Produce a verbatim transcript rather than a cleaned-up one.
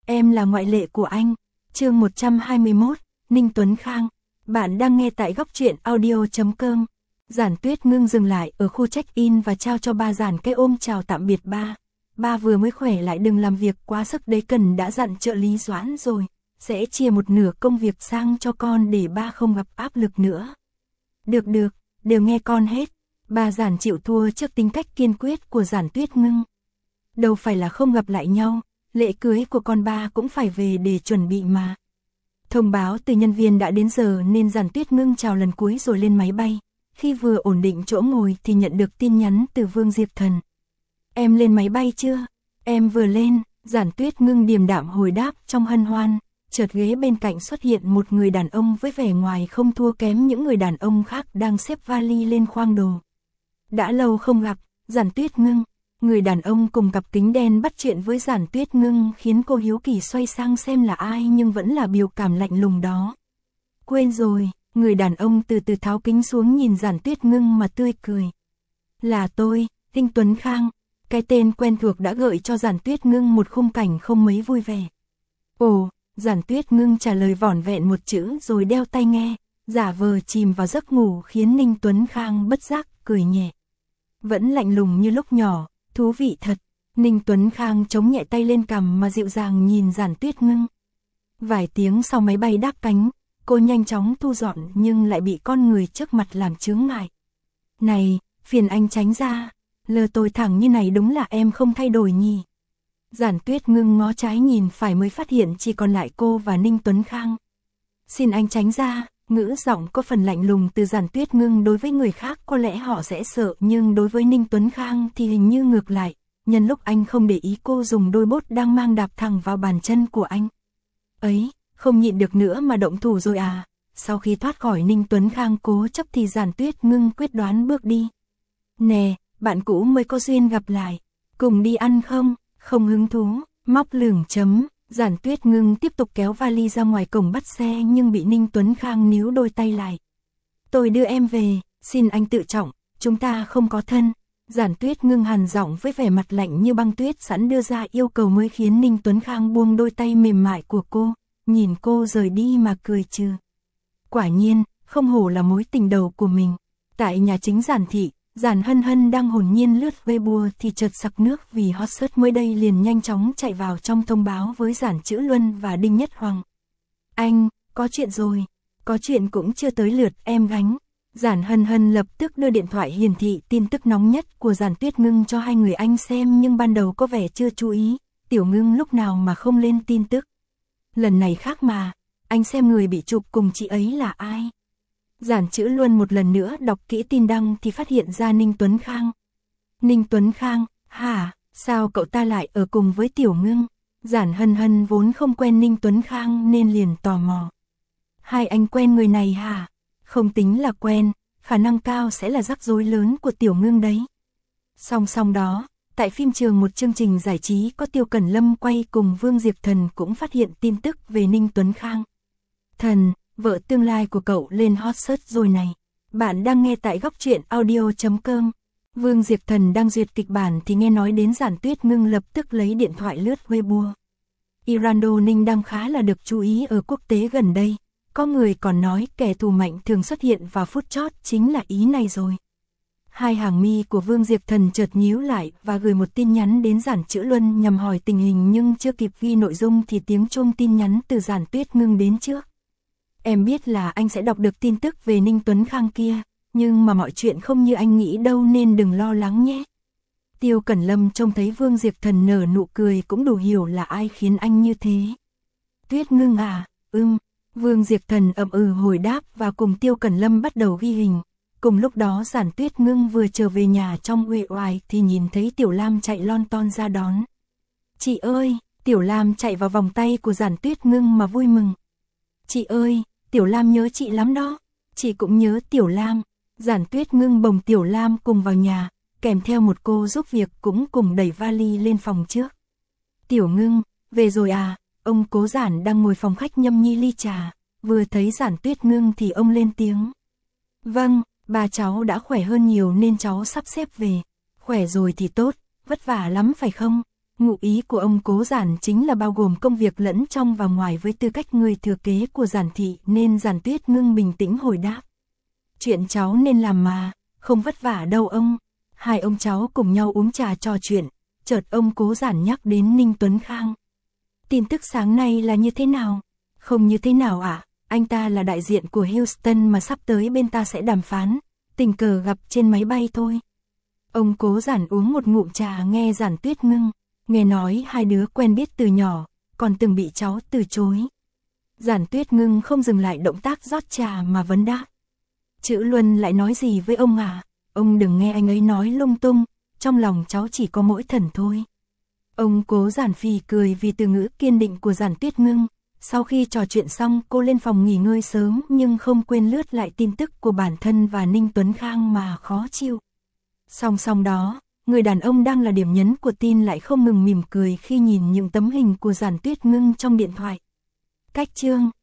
Em là ngoại lệ của anh. Chương một trăm hai mươi mốt, Ninh Tuấn Khang. Bạn đang nghe tại góc truyện audio chấm com. Giản Tuyết Ngưng dừng lại ở khu check-in và trao cho ba Giản cái ôm chào tạm biệt ba. Ba vừa mới khỏe lại, đừng làm việc quá sức đấy, Cần đã dặn trợ lý Doãn rồi. Sẽ chia một nửa công việc sang cho con để ba không gặp áp lực nữa. Được được, đều nghe con hết. Ba Giản chịu thua trước tính cách kiên quyết của Giản Tuyết Ngưng. Đâu phải là không gặp lại nhau, lễ cưới của con ba cũng phải về để chuẩn bị mà. Thông báo từ nhân viên đã đến giờ nên Giản Tuyết Ngưng chào lần cuối rồi lên máy bay. Khi vừa ổn định chỗ ngồi thì nhận được tin nhắn từ Vương Diệp Thần. Em lên máy bay chưa? Em vừa lên, Giản Tuyết Ngưng điềm đạm hồi đáp trong hân hoan. Chợt ghế bên cạnh xuất hiện một người đàn ông với vẻ ngoài không thua kém những người đàn ông khác đang xếp vali lên khoang đồ. Đã lâu không gặp, Giản Tuyết Ngưng. Người đàn ông cùng cặp kính đen bắt chuyện với Giản Tuyết Ngưng khiến cô hiếu kỳ xoay sang xem là ai, nhưng vẫn là biểu cảm lạnh lùng đó. Quên rồi, người đàn ông từ từ tháo kính xuống nhìn Giản Tuyết Ngưng mà tươi cười. Là tôi, Ninh Tuấn Khang. Cái tên quen thuộc đã gợi cho Giản Tuyết Ngưng một khung cảnh không mấy vui vẻ. Ồ, Giản Tuyết Ngưng trả lời vỏn vẹn một chữ rồi đeo tai nghe, giả vờ chìm vào giấc ngủ khiến Ninh Tuấn Khang bất giác cười nhẹ. Vẫn lạnh lùng như lúc nhỏ, thú vị thật. Ninh Tuấn Khang chống nhẹ tay lên cằm mà dịu dàng nhìn Giản Tuyết Ngưng. Vài tiếng sau máy bay đáp cánh, cô nhanh chóng thu dọn nhưng lại bị con người trước mặt làm chướng ngại. Này, phiền anh tránh ra, lơ tôi thẳng như này đúng là em không thay đổi nhỉ. Giản Tuyết Ngưng ngó trái nhìn phải mới phát hiện chỉ còn lại cô và Ninh Tuấn Khang. Xin anh tránh ra, ngữ giọng có phần lạnh lùng từ Giản Tuyết Ngưng. Đối với người khác có lẽ họ sẽ sợ, nhưng đối với Ninh Tuấn Khang thì hình như ngược lại. Nhân lúc anh không để ý, cô dùng đôi bốt đang mang đạp thẳng vào bàn chân của anh. Ấy, không nhịn được nữa mà động thủ rồi à? Sau khi thoát khỏi Ninh Tuấn Khang cố chấp thì Giản Tuyết Ngưng quyết đoán bước đi. Nè, bạn cũ mới có duyên gặp lại, cùng đi ăn không? Không hứng thú, móc lửng chấm. Giản Tuyết Ngưng tiếp tục kéo vali ra ngoài cổng bắt xe nhưng bị Ninh Tuấn Khang níu đôi tay lại. Tôi đưa em về, xin anh tự trọng, chúng ta không có thân. Giản Tuyết Ngưng hằn giọng với vẻ mặt lạnh như băng tuyết, sẵn đưa ra yêu cầu mới khiến Ninh Tuấn Khang buông đôi tay mềm mại của cô, nhìn cô rời đi mà cười trừ. Quả nhiên, không hổ là mối tình đầu của mình. Tại nhà chính Giản thị, Giản Hân Hân đang hồn nhiên lướt Weibo thì chợt sặc nước vì hot search mới đây, liền nhanh chóng chạy vào trong thông báo với Giản Chữ Luân và Đinh Nhất Hoàng. Anh, có chuyện rồi, có chuyện cũng chưa tới lượt em gánh. Giản Hân Hân lập tức đưa điện thoại hiển thị tin tức nóng nhất của Giản Tuyết Ngưng cho hai người anh xem, nhưng ban đầu có vẻ chưa chú ý, Tiểu Ngưng lúc nào mà không lên tin tức. Lần này khác mà, anh xem người bị chụp cùng chị ấy là ai. Giản Chữ Luân một lần nữa đọc kỹ tin đăng thì phát hiện ra Ninh Tuấn Khang. Ninh Tuấn Khang, hả, sao cậu ta lại ở cùng với Tiểu Ngưng? Giản Hân Hân vốn không quen Ninh Tuấn Khang nên liền tò mò. Hai anh quen người này hả? Không tính là quen, khả năng cao sẽ là rắc rối lớn của Tiểu Ngưng đấy. Song song đó, tại phim trường một chương trình giải trí có Tiêu Cẩn Lâm quay cùng Vương Diệp Thần cũng phát hiện tin tức về Ninh Tuấn Khang. Thần, vợ tương lai của cậu lên hot search rồi này. Bạn đang nghe tại góc truyện audio chấm com. Vương Diệp Thần đang duyệt kịch bản thì nghe nói đến Giản Tuyết Ngưng, lập tức lấy điện thoại lướt Weibo. Irando Ninh đang khá là được chú ý ở quốc tế gần đây. Có người còn nói kẻ thù mạnh thường xuất hiện vào phút chót, chính là ý này rồi. Hai hàng mi của Vương Diệp Thần chợt nhíu lại và gửi một tin nhắn đến Giản Chữ Luân nhằm hỏi tình hình, nhưng chưa kịp ghi nội dung thì tiếng chuông tin nhắn từ Giản Tuyết Ngưng đến trước. Em biết là anh sẽ đọc được tin tức về Ninh Tuấn Khang kia, nhưng mà mọi chuyện không như anh nghĩ đâu nên đừng lo lắng nhé. Tiêu Cẩn Lâm trông thấy Vương Diệp Thần nở nụ cười cũng đủ hiểu là ai khiến anh như thế. Tuyết Ngưng à, ưm, Vương Diệp Thần ậm ừ hồi đáp và cùng Tiêu Cẩn Lâm bắt đầu ghi hình. Cùng lúc đó Giản Tuyết Ngưng vừa trở về nhà trong uể oải thì nhìn thấy Tiểu Lam chạy lon ton ra đón. Chị ơi, Tiểu Lam chạy vào vòng tay của Giản Tuyết Ngưng mà vui mừng. Chị ơi, Tiểu Lam nhớ chị lắm đó. Chị cũng nhớ Tiểu Lam. Giản Tuyết Ngưng bồng Tiểu Lam cùng vào nhà, kèm theo một cô giúp việc cũng cùng đẩy vali lên phòng trước. Tiểu Ngưng, về rồi à? Ông Cố Giản đang ngồi phòng khách nhâm nhi ly trà, vừa thấy Giản Tuyết Ngưng thì ông lên tiếng. Vâng, ba cháu đã khỏe hơn nhiều nên cháu sắp xếp về. Khỏe rồi thì tốt, vất vả lắm phải không? Ngụ ý của ông Cố Giản chính là bao gồm công việc lẫn trong và ngoài với tư cách người thừa kế của Giản thị, nên Giản Tuyết Ngưng bình tĩnh hồi đáp. Chuyện cháu nên làm mà, không vất vả đâu ông. Hai ông cháu cùng nhau uống trà trò chuyện, chợt ông Cố Giản nhắc đến Ninh Tuấn Khang. Tin tức sáng nay là như thế nào? Không như thế nào ạ, à? Anh ta là đại diện của Houston mà sắp tới bên ta sẽ đàm phán, tình cờ gặp trên máy bay thôi. Ông Cố Giản uống một ngụm trà nghe Giản Tuyết Ngưng, nghe nói hai đứa quen biết từ nhỏ, còn từng bị cháu từ chối. Giản Tuyết Ngưng không dừng lại động tác rót trà mà vấn đáp. Chữ Luân lại nói gì với ông à? Ông đừng nghe anh ấy nói lung tung, trong lòng cháu chỉ có mỗi Thần thôi. Ông Cố Giản phì cười vì từ ngữ kiên định của Giản Tuyết Ngưng. Sau khi trò chuyện xong, cô lên phòng nghỉ ngơi sớm nhưng không quên lướt lại tin tức của bản thân và Ninh Tuấn Khang mà khó chịu. Song song đó, người đàn ông đang là điểm nhấn của tin lại không ngừng mỉm cười khi nhìn những tấm hình của Giản Tuyết Ngưng trong điện thoại. Cách chương